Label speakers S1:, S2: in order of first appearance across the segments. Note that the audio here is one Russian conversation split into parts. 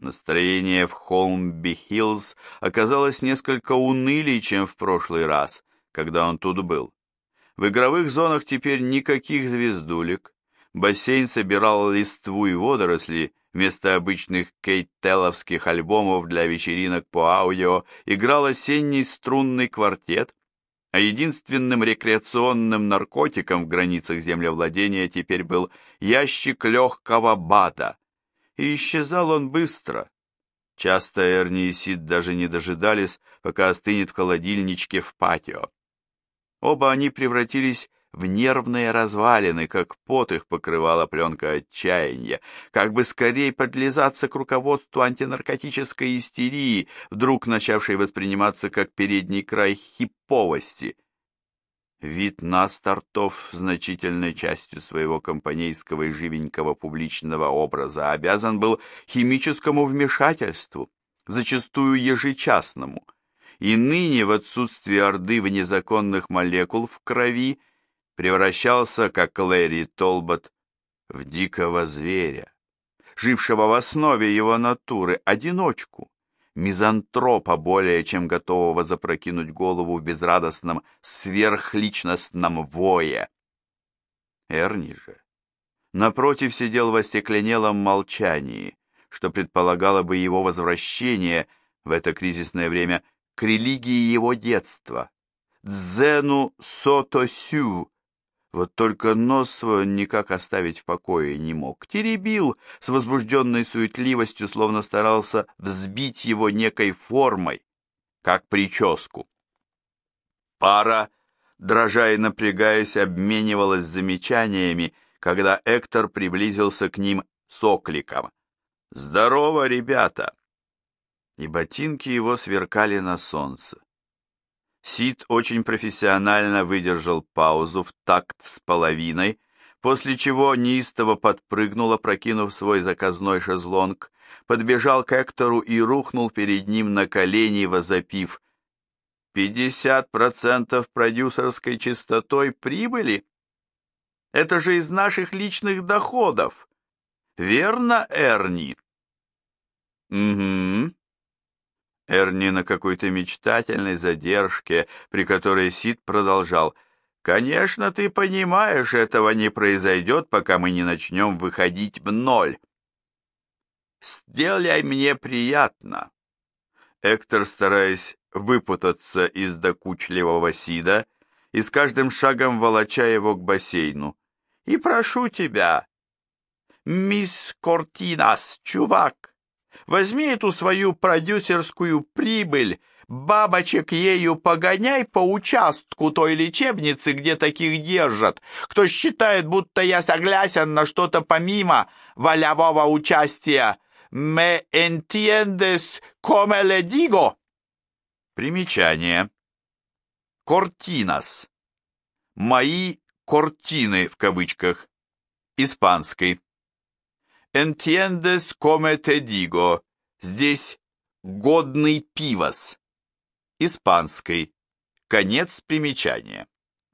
S1: Настроение в Холмби-Хиллз оказалось несколько унылее, чем в прошлый раз, когда он тут был. В игровых зонах теперь никаких звездулек, бассейн собирал листву и водоросли, вместо обычных кейтелловских альбомов для вечеринок по аудио играл осенний струнный квартет, а единственным рекреационным наркотиком в границах землевладения теперь был ящик легкого бада. И исчезал он быстро. Часто Эрни и Сид даже не дожидались, пока остынет в холодильничке в патио. Оба они превратились в нервные развалины, как пот их покрывала пленка отчаяния, как бы скорее подлизаться к руководству антинаркотической истерии, вдруг начавшей восприниматься как передний край хипповости. Вид стартов значительной частью своего компанейского и живенького публичного образа обязан был химическому вмешательству, зачастую ежечасному, и ныне в отсутствие орды внезаконных молекул в крови превращался, как Лэри Толбот, в дикого зверя, жившего в основе его натуры, одиночку, мизантропа, более чем готового запрокинуть голову в безрадостном сверхличностном вое. Эрни же, напротив, сидел в остекленелом молчании, что предполагало бы его возвращение в это кризисное время к религии его детства, дзену сото-сю. Вот только нос свой никак оставить в покое не мог. Теребил с возбужденной суетливостью, словно старался взбить его некой формой, как прическу. Пара, дрожа и напрягаясь, обменивалась замечаниями, когда Эктор приблизился к ним с окликом: «Здорово, ребята!» И ботинки его сверкали на солнце. Сид очень профессионально выдержал паузу в такт с половиной, после чего неистово подпрыгнул, опрокинув свой заказной шезлонг, подбежал к Эктору и рухнул перед ним на колени, возопив: 50% продюсерской частотой прибыли? Это же из наших личных доходов. Верно, Эрни? Угу. Эрни на какой-то мечтательной задержке, при которой Сид продолжал: «Конечно, ты понимаешь, этого не произойдет, пока мы не начнем выходить в ноль. Сделай мне приятно». Эктор, стараясь выпутаться из докучливого Сида, и с каждым шагом волоча его к бассейну: «И прошу тебя, мисс Кортинас, чувак, возьми эту свою продюсерскую прибыль, бабочек ею погоняй по участку той лечебницы, где таких держат, кто считает, будто я согласен на что-то помимо волевого участия. Me entiendes como le digo?» Примечание. Кортинас. Мои картины в кавычках. Испанский. Entiendes como te digo. Здесь годный пивос. Испанский. Конец примечания.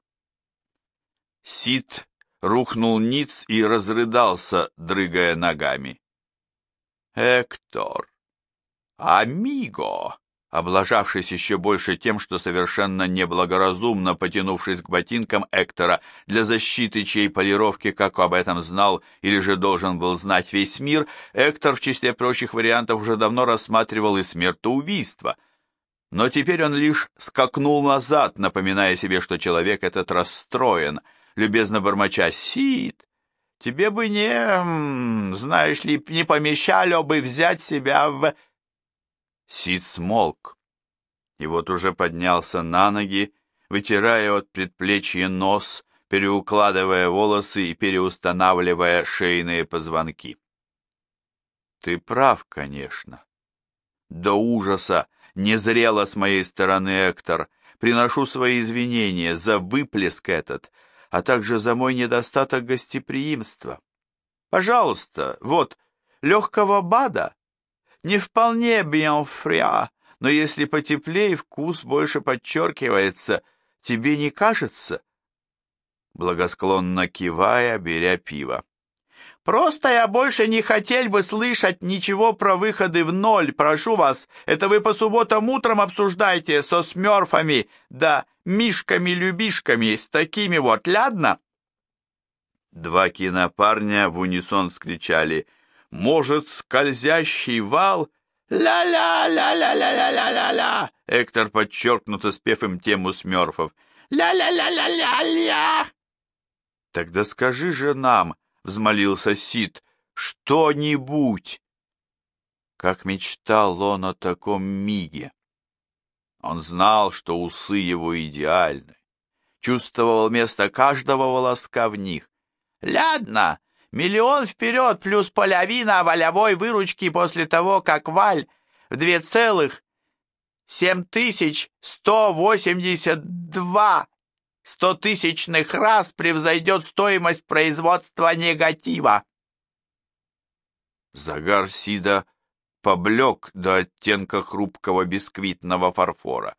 S1: Сид рухнул ниц и разрыдался, дрыгая ногами. «Эктор! Амиго!» Облажавшись еще больше тем, что совершенно неблагоразумно, потянувшись к ботинкам Эктора для защиты чьей полировки, как об этом знал или же должен был знать весь мир, Эктор в числе прочих вариантов уже давно рассматривал и смертоубийство. Но теперь он лишь скакнул назад, напоминая себе, что человек этот расстроен, любезно бормоча: «Сид, тебе бы знаешь ли, не помешало бы взять себя в...» Сид смолк, и вот уже поднялся на ноги, вытирая от предплечья нос, переукладывая волосы и переустанавливая шейные позвонки. «Ты прав, конечно. До ужаса незрело с моей стороны, Эктор. Приношу свои извинения за выплеск этот, а также за мой недостаток гостеприимства. Пожалуйста, вот, легкого бада. Не вполне bien fria, но если потеплее, вкус больше подчеркивается. Тебе не кажется?» Благосклонно кивая, беря пиво. Просто я больше не хотел бы слышать ничего про выходы в ноль, прошу вас. Это вы по субботам утром обсуждаете со смёрфами, да мишками-любишками, с такими вот, ладно?» Два кинопарня в унисон вскричали: «Может, скользящий вал?» «Ля-ля-ля-ля-ля-ля-ля-ля-ля!» Эктор подчеркнуто спев им тему смёрфов. «Ля-ля-ля-ля-ля-ля!» «Тогда скажи же нам, — взмолился Сид, — что-нибудь!» Как мечтал он о таком миге! Он знал, что усы его идеальны, чувствовал место каждого волоска в них. «Ладно, 1 000 000 вперед плюс половина волевой выручки после того, как Валь в 2,7182 100-тысячных раз превзойдет стоимость производства негатива». Загар Сида поблек до оттенка хрупкого бисквитного фарфора.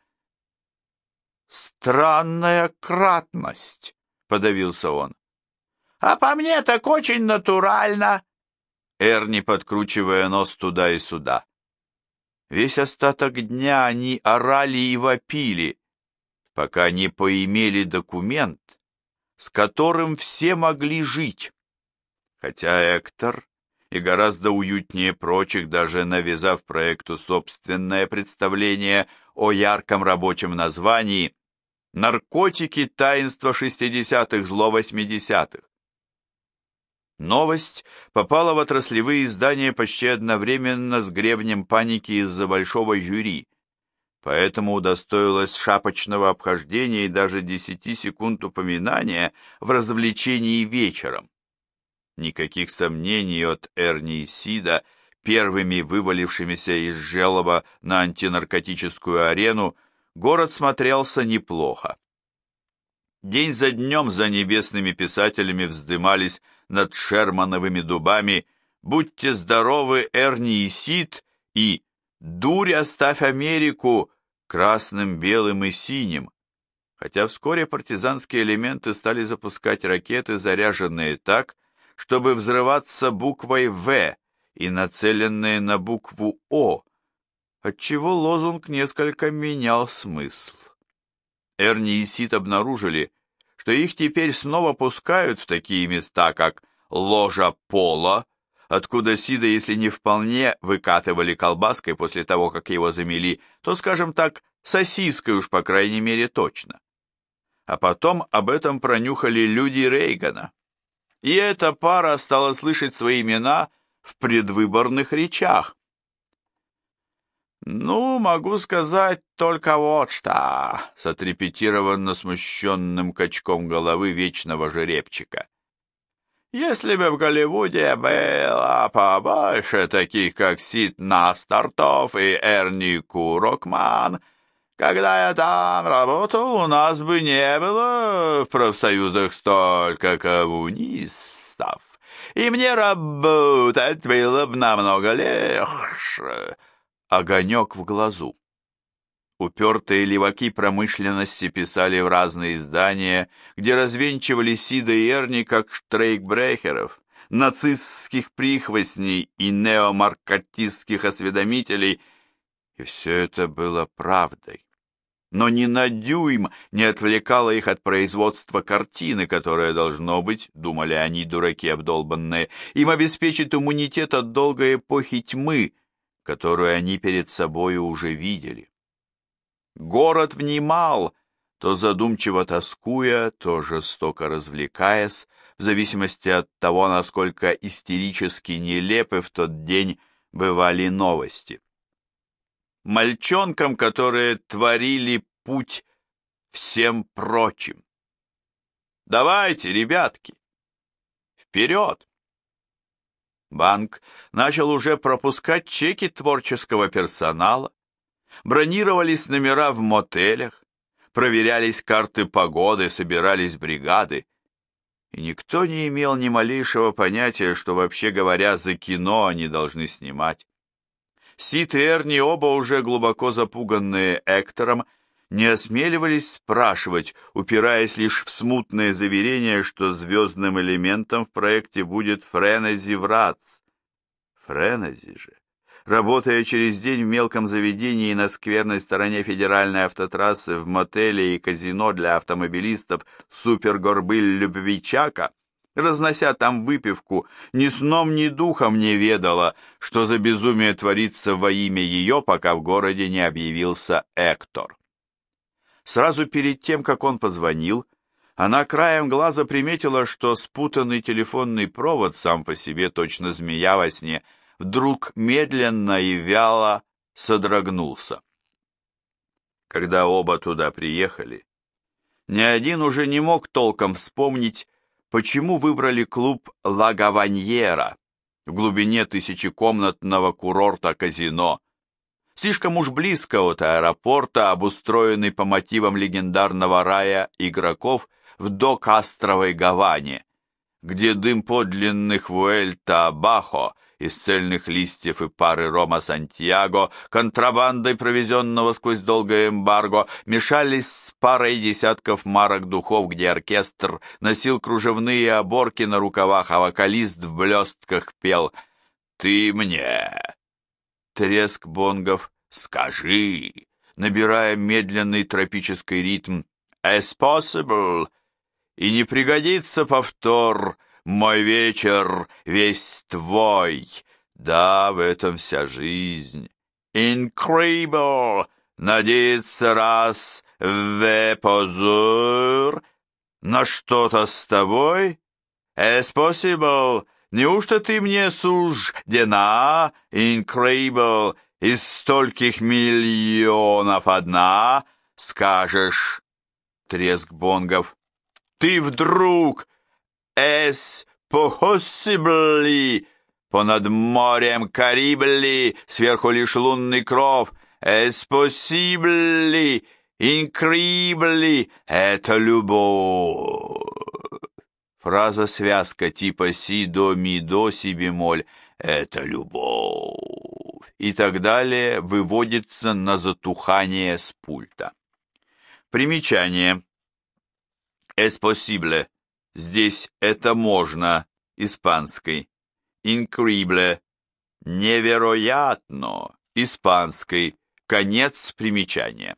S1: «Странная кратность», — подавился он. «А по мне так очень натурально», — Эрни, подкручивая нос туда и сюда. Весь остаток дня они орали и вопили, пока не поимели документ, с которым все могли жить. Хотя Эктор, и гораздо уютнее прочих, даже навязав проекту собственное представление о ярком рабочем названии «Наркотики. Таинства 60-х, зло 80-х». Новость попала в отраслевые издания почти одновременно с гребнем паники из-за большого жюри, поэтому удостоилась шапочного обхождения и даже 10 секунд упоминания в развлечении вечером. Никаких сомнений от Эрни и Сида, первыми вывалившимися из желоба на антинаркотическую арену, город смотрелся неплохо. День за днем за небесными писателями вздымались над Шермановыми дубами «Будьте здоровы, Эрни и Сид» и «Дурь, оставь Америку» красным, белым и синим, хотя вскоре партизанские элементы стали запускать ракеты, заряженные так, чтобы взрываться буквой «В» и нацеленные на букву «О», отчего лозунг несколько менял смысл. Эрни и Сид обнаружили, что их теперь снова пускают в такие места, как ложа пола, откуда Сида, если не вполне выкатывали колбаской после того, как его замели, то, скажем так, сосиской уж по крайней мере точно. А потом об этом пронюхали люди Рейгана. И эта пара стала слышать свои имена в предвыборных речах. «Ну, могу сказать только вот что», — с отрепетированно смущенным качком головы вечного жеребчика. «Если бы в Голливуде было побольше таких, как Сид Настартов и Эрни Курокман, когда я там работал, у нас бы не было в профсоюзах столько коммунистов, и мне работать было бы намного легче». Огонек в глазу. Упертые леваки промышленности писали в разные издания, где развенчивали Сида и Эрни как штрейкбрехеров, нацистских прихвостней и неомаркатистских осведомителей, и все это было правдой. Но ни на дюйм не отвлекало их от производства картины, которая, должно быть, думали они, дураки обдолбанные, им обеспечит иммунитет от долгой эпохи тьмы, которую они перед собою уже видели. Город внимал, то задумчиво тоскуя, то жестоко развлекаясь, в зависимости от того, насколько истерически нелепы в тот день бывали новости. Мальчонкам, которые творили путь всем прочим. Давайте, ребятки, вперед! Банк начал уже пропускать чеки творческого персонала, бронировались номера в мотелях, проверялись карты погоды, собирались бригады, и никто не имел ни малейшего понятия, что, вообще говоря, за кино они должны снимать. Сид и Эрни, оба уже глубоко запуганные Эктором, не осмеливались спрашивать, упираясь лишь в смутное заверение, что звездным элементом в проекте будет Френези Врац. Френези же, работая через день в мелком заведении на скверной стороне федеральной автотрассы в мотеле и казино для автомобилистов Супергорбыль-Любвичака, разнося там выпивку, ни сном, ни духом не ведала, что за безумие творится во имя ее, пока в городе не объявился Эктор. Сразу перед тем, как он позвонил, она краем глаза приметила, что спутанный телефонный провод, сам по себе точно змея во сне, вдруг медленно и вяло содрогнулся. Когда оба туда приехали, ни один уже не мог толком вспомнить, почему выбрали клуб «Ла Гаваньера» в глубине тысячекомнатного курорта-казино, слишком уж близко от аэропорта, обустроенный по мотивам легендарного рая игроков в докастровой Гаване, где дым подлинных Вуэльта-Бахо из цельных листьев и пары рома Сантьяго, контрабандой провезенного сквозь долгое эмбарго, мешались с парой десятков марок духов, где оркестр носил кружевные оборки на рукавах, а вокалист в блестках пел «Ты мне». Треск бонгов «Скажи», набирая медленный тропический ритм «As possible», и не пригодится повтор «Мой вечер весь твой». Да, в этом вся жизнь. Incredible, надеяться раз в позор на что-то с тобой. As possible, неужто ты мне суждена? Incredible, из стольких миллионов одна, скажешь. Треск бонгов. Ты вдруг «Es possible», понад морем Карибли, сверху лишь лунный кров, «Es possible», «Incredible», это любовь. Фраза-связка типа «си, до, ми, до, си, бемоль», это любовь. И так далее выводится на затухание с пульта. Примечание. «Es possible». Здесь это можно, испанской. Incredible. Невероятно, испанской. Конец примечания.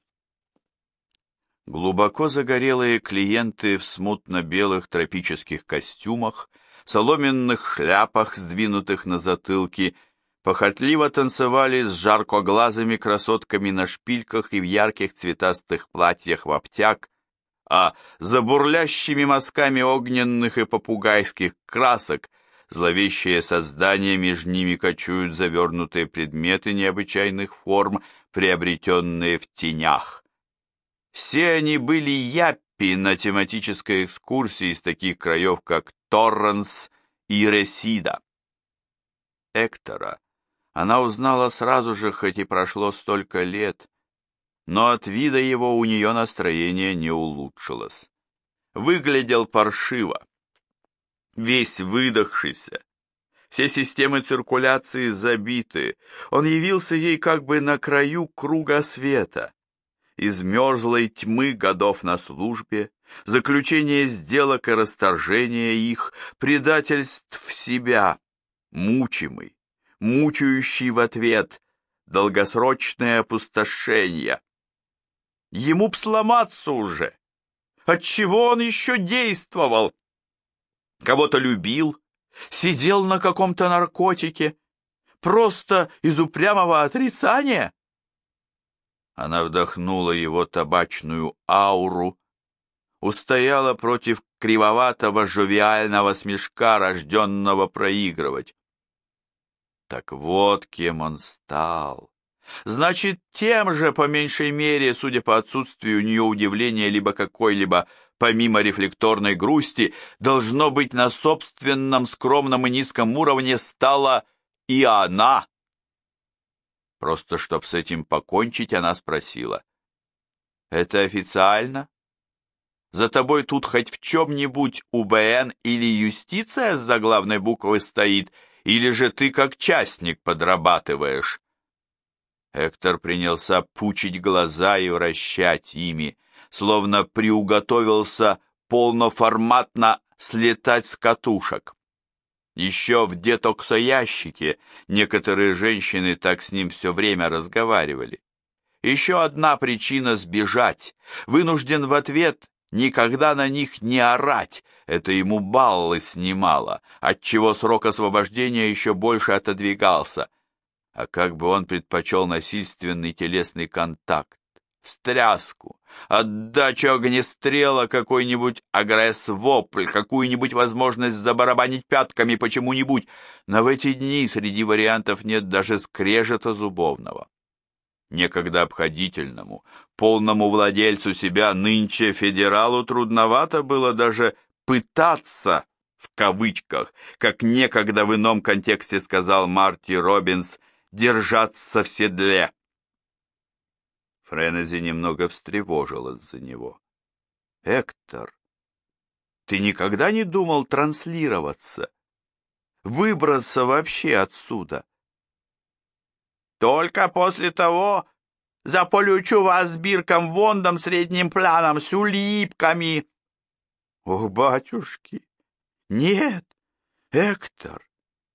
S1: Глубоко загорелые клиенты в смутно-белых тропических костюмах, соломенных шляпах, сдвинутых на затылки, похотливо танцевали с жаркоглазыми красотками на шпильках и в ярких цветастых платьях в обтяг, а за бурлящими мазками огненных и попугайских красок зловещие создания между ними кочуют завернутые предметы необычайных форм, приобретенные в тенях. Все они были яппи на тематической экскурсии из таких краев, как Торренс и Ресида. Эктора она узнала сразу же, хоть и прошло столько лет, но от вида его у нее настроение не улучшилось. Выглядел паршиво, весь выдохшийся, все системы циркуляции забиты, он явился ей как бы на краю круга света. Из мерзлой тьмы годов на службе, заключение сделок и расторжение их, предательств в себя, мучимый, мучающий в ответ, долгосрочное опустошение. Ему б сломаться уже. Отчего он еще действовал? Кого-то любил, сидел на каком-то наркотике, просто из упрямого отрицания? Она вдохнула его табачную ауру, устояла против кривоватого жовиального смешка, рожденного проигрывать. Так вот кем он стал. Значит, тем же, по меньшей мере, судя по отсутствию у нее удивления либо какой-либо, помимо рефлекторной грусти, должно быть на собственном скромном и низком уровне стала и она. Просто, чтоб с этим покончить, она спросила. «Это официально? За тобой тут хоть в чем-нибудь УБН или юстиция с заглавной буквы стоит, или же ты как частник подрабатываешь?» Эктор принялся пучить глаза и вращать ими, словно приуготовился полноформатно слетать с катушек. Еще в детоксоящике некоторые женщины так с ним все время разговаривали. Еще одна причина сбежать. Вынужден в ответ никогда на них не орать. Это ему баллы снимало, отчего срок освобождения еще больше отодвигался. А как бы он предпочел насильственный телесный контакт, встряску, отдачу огнестрела, какой-нибудь агресс-вопль, какую-нибудь возможность забарабанить пятками почему-нибудь, но в эти дни среди вариантов нет даже скрежета зубовного. Некогда обходительному, полному владельцу себя, нынче федералу трудновато было даже «пытаться», в кавычках, как некогда в ином контексте сказал Марти Роббинс, держаться в седле. Френези немного встревожилась за него. «Эктор, ты никогда не думал транслироваться? Выбраться вообще отсюда?» «Только после того заполючу вас с Бирком Вондом средним планом, с улипками». «Ох, батюшки, нет, Эктор,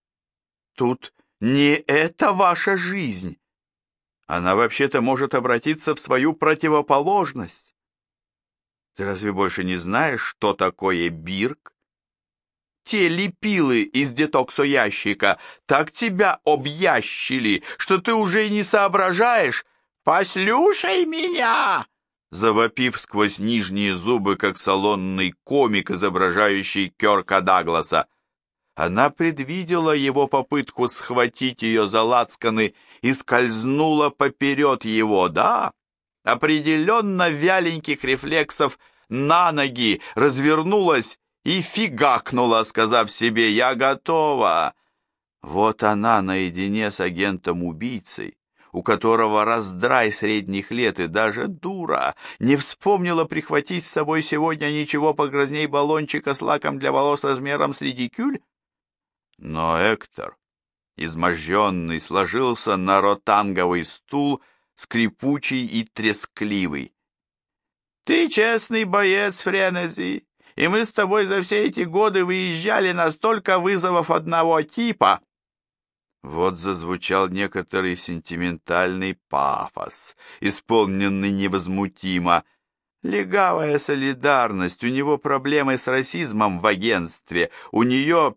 S1: тут не это ваша жизнь. Она вообще-то может обратиться в свою противоположность. Ты разве больше не знаешь, что такое Бирк? Те лепилы из детоксоящика так тебя объящили, что ты уже и не соображаешь. «Послушай меня!» Завопив сквозь нижние зубы, как салонный комик, изображающий Кёрка Дагласа. Она предвидела его попытку схватить ее за лацканы и скользнула поперед его, да, определенно вяленьких рефлексов на ноги, развернулась и фигакнула, сказав себе «Я готова». Вот она наедине с агентом-убийцей, у которого раздрай средних лет и даже дура не вспомнила прихватить с собой сегодня ничего погрозней баллончика с лаком для волос размером с редикюль. Но Эктор, изможденный, сложился на ротанговый стул, скрипучий и трескливый. «Ты честный боец, Френези, и мы с тобой за все эти годы выезжали на столько вызовов одного типа». Вот зазвучал некоторый сентиментальный пафос, исполненный невозмутимо. Легавая солидарность, у него проблемы с расизмом в агентстве, у нее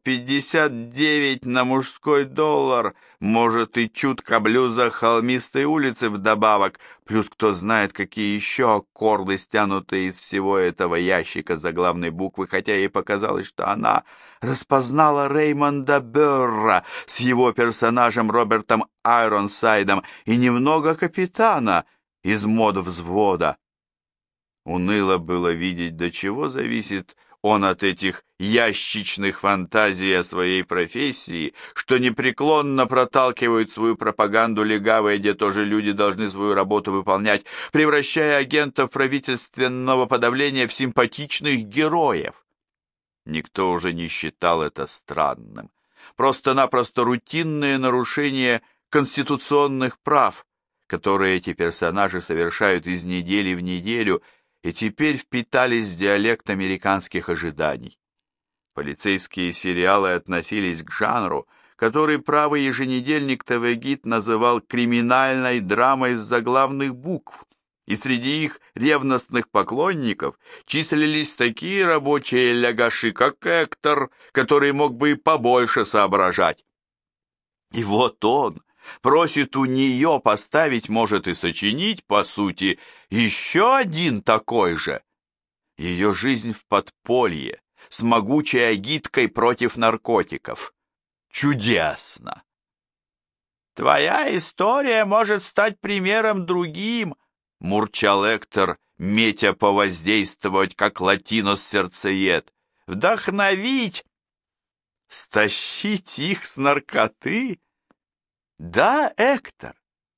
S1: 59 на мужской доллар, может и чутка блюза холмистой улицы вдобавок, плюс кто знает, какие еще аккорды, стянутые из всего этого ящика заглавной буквы, хотя ей показалось, что она распознала Реймонда Бёрра с его персонажем Робертом Айронсайдом и немного капитана из мод-взвода. Уныло было видеть, до чего зависит он от этих ящичных фантазий о своей профессии, что непреклонно проталкивают свою пропаганду легавые, где тоже люди должны свою работу выполнять, превращая агентов правительственного подавления в симпатичных героев. Никто уже не считал это странным. Просто-напросто рутинное нарушение конституционных прав, которые эти персонажи совершают из недели в неделю, и теперь впитались в диалект американских ожиданий. Полицейские сериалы относились к жанру, который правый еженедельник ТВ-гид называл криминальной драмой с заглавных букв, и среди их ревностных поклонников числились такие рабочие лягаши, как Эктор, который мог бы и побольше соображать. И вот он просит у нее поставить, может и сочинить, по сути, еще один такой же. Ее жизнь в подполье, с могучей агиткой против наркотиков. Чудесно! «Твоя история может стать примером другим», — мурчал Эктор, метя повоздействовать, как латинос-сердцеед. «Вдохновить! Стащить их с наркоты? Да, Эктор?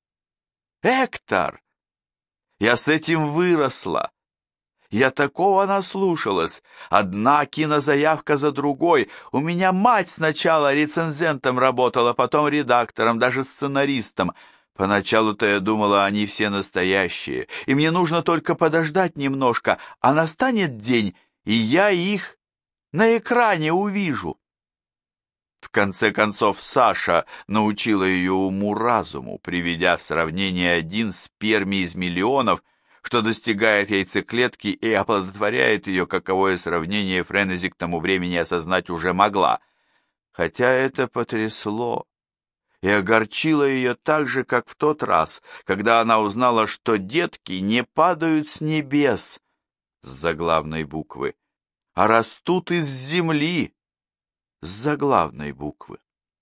S1: Эктор! Я с этим выросла. Я такого наслушалась. Одна кинозаявка за другой. У меня мать сначала рецензентом работала, потом редактором, даже сценаристом. Поначалу-то я думала, они все настоящие, и мне нужно только подождать немножко, а настанет день, и я их на экране увижу. В конце концов, Саша научила ее уму-разуму, приведя в сравнение один спермий из миллионов, что достигает яйцеклетки и оплодотворяет ее, каковое сравнение Френези к тому времени осознать уже могла. Хотя это потрясло и огорчило ее так же, как в тот раз, когда она узнала, что детки не падают с небес с заглавной буквы, а растут из земли с заглавной буквы.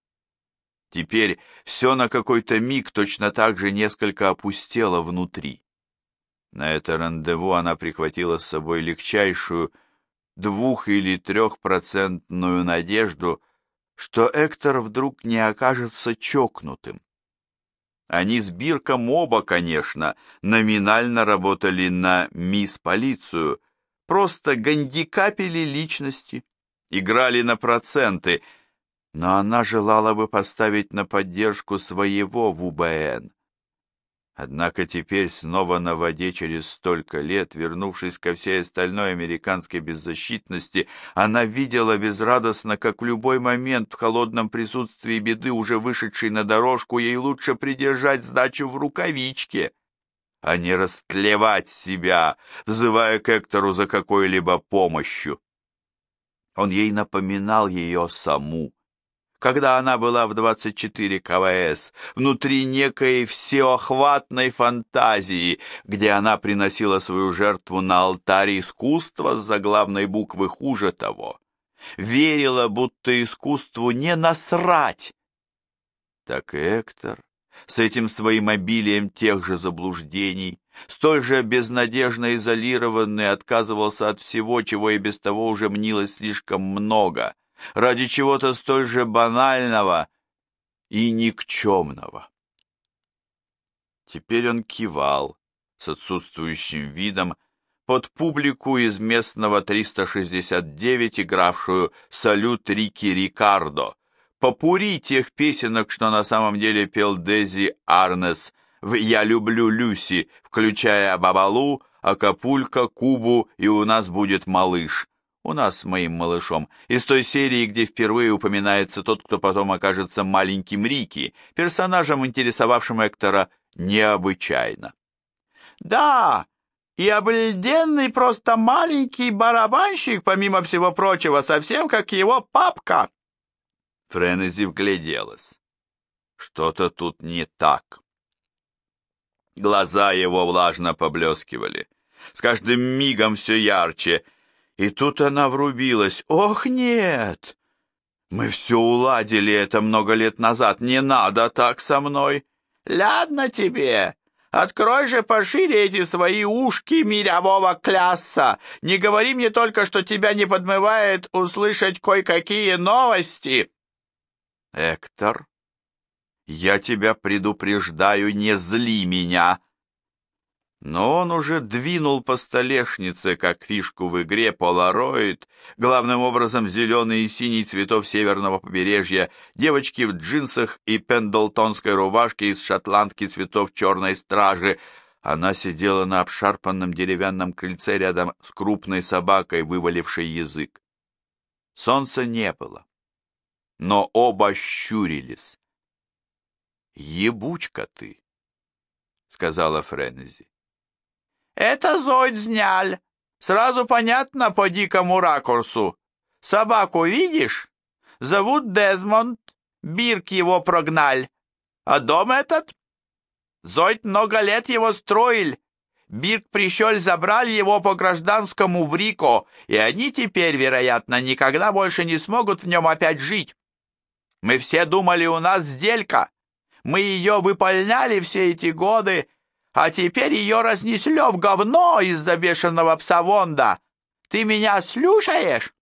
S1: Теперь все на какой-то миг точно так же несколько опустело внутри. На это рандеву она прихватила с собой легчайшую 2- или 3% надежду, что Эктор вдруг не окажется чокнутым. Они с Бирком оба, конечно, номинально работали на мисс-полицию, просто гандикапили личности, играли на проценты, но она желала бы поставить на поддержку своего в УБН. Однако теперь снова на воде через столько лет, вернувшись ко всей остальной американской беззащитности, она видела безрадостно, как в любой момент в холодном присутствии беды, уже вышедшей на дорожку, ей лучше придержать сдачу в рукавичке, а не растлевать себя, взывая к Эктору за какой-либо помощью. Он ей напоминал ее саму, когда она была в 24 КВС, внутри некой всеохватной фантазии, где она приносила свою жертву на алтарь искусства с заглавной буквы хуже того. Верила, будто искусству не насрать. Так Эктор, с этим своим обилием тех же заблуждений, столь же безнадежно изолированный, отказывался от всего, чего и без того уже мнилось слишком много, ради чего-то столь же банального и никчемного. Теперь он кивал с отсутствующим видом под публику из местного 369, игравшую «Салют Рики Рикардо», попурри тех песенок, что на самом деле пел Дези Арнес в «Я люблю Люси», включая «Бабалу», «Акапулько», «Кубу» и «У нас будет малыш». У нас с моим малышом, из той серии, где впервые упоминается тот, кто потом окажется маленьким Рики, персонажем, интересовавшим Эктора необычайно. Да, и обалденный просто маленький барабанщик, помимо всего прочего, совсем как его папка. Френези вгляделась. Что-то тут не так. Глаза его влажно поблескивали. С каждым мигом все ярче. И тут она врубилась. «Ох, нет! Мы все уладили это много лет назад. Не надо так со мной!» «Ладно тебе! Открой же пошире эти свои ушки мирового класса! Не говори мне только, что тебя не подмывает услышать кое-какие новости!» «Эктор, я тебя предупреждаю, не зли меня!» Но он уже двинул по столешнице, как фишку в игре «Полароид», главным образом зеленый и синий цветов северного побережья, девочки в джинсах и пендлтонской рубашке из шотландки цветов черной стражи. Она сидела на обшарпанном деревянном крыльце рядом с крупной собакой, вывалившей язык. Солнца не было, но оба щурились. «Ебучка ты», — сказала Френези. «Это Зойдзняль. Сразу понятно по дикому ракурсу. Собаку видишь? Зовут Дезмонд. Бирк его прогналь. А дом этот? Зойд много лет его строил. Бирк пришел, забрал его по гражданскому в Рико, и они теперь, вероятно, никогда больше не смогут в нем опять жить. Мы все думали, у нас сделька. Мы ее выполняли все эти годы, а теперь ее разнесло в говно из-за бешеного пса Вонда. Ты меня слушаешь?»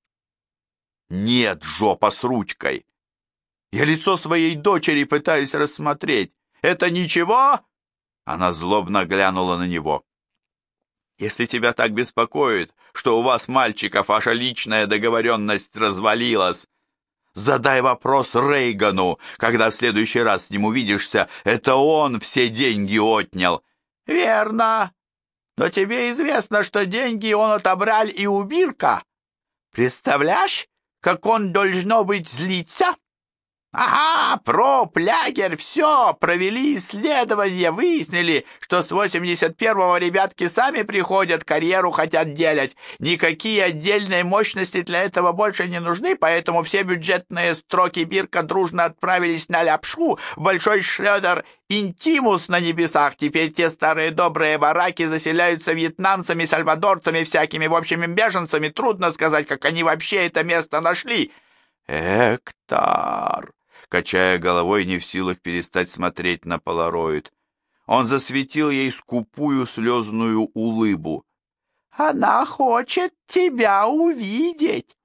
S1: «Нет, жопа с ручкой. Я лицо своей дочери пытаюсь рассмотреть. Это ничего?» Она злобно глянула на него. «Если тебя так беспокоит, что у вас, мальчиков, ваша личная договоренность развалилась, Задай вопрос Рейгану, когда в следующий раз с ним увидишься. Это он все деньги отнял». «Верно. Но тебе известно, что деньги он отобрал и у Бирка. Представляешь, как он должно быть злиться?» «Ага, Плягер, все, провели исследование, выяснили, что с 81-го ребятки сами приходят, карьеру хотят делать. Никакие отдельные мощности для этого больше не нужны, поэтому все бюджетные строки Бирка дружно отправились на Ляпшу, в Большой Шредер Интимус на небесах. Теперь те старые добрые бараки заселяются вьетнамцами, сальвадорцами, всякими, в общем, беженцами. Трудно сказать, как они вообще это место нашли». «Эктар!» Качая головой, не в силах перестать смотреть на полароид. Он засветил ей скупую слезную улыбу. «Она хочет тебя увидеть.